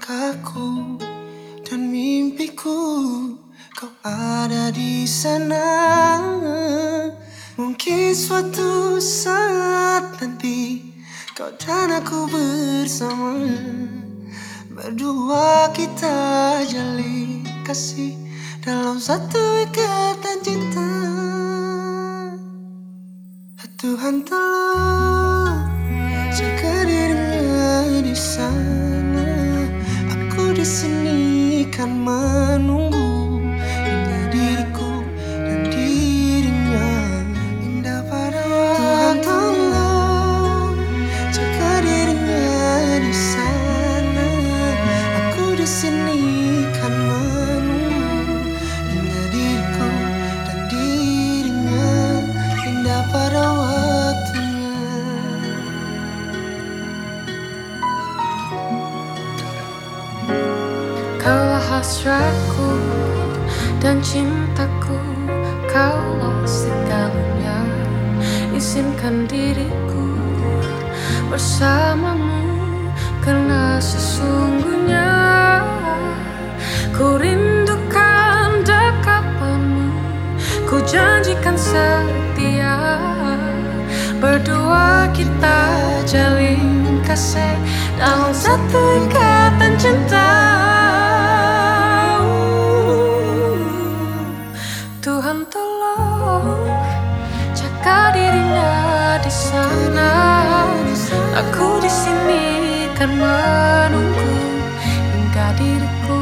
langkahku dan mimpiku, kau ada di sana. Mungkin suatu saat nanti kau dan aku bersama, berdua kita jalin kasih dalam satu ikatan cinta. Tuhan tolong jaga dirinya di sana. Aku di sini kan menunggu hingga diriku dan dirinya indah pada waktu. Tuhan tolong jaga dirinya di sana. Aku di sini kan menunggu hingga diriku dan dirinya indah pada waktunya. Kaulah hasratku dan cintaku, kaulah segalanya. Izinkan diriku bersamamu, karena sesungguhnya ku rindukan dekapanmu. Ku janjikan setia, berdua kita jalin kasih dalam satu ikatan cinta. Tuhan tolong jaga dirinya di sana. Aku di sini kan menunggu hingga diriku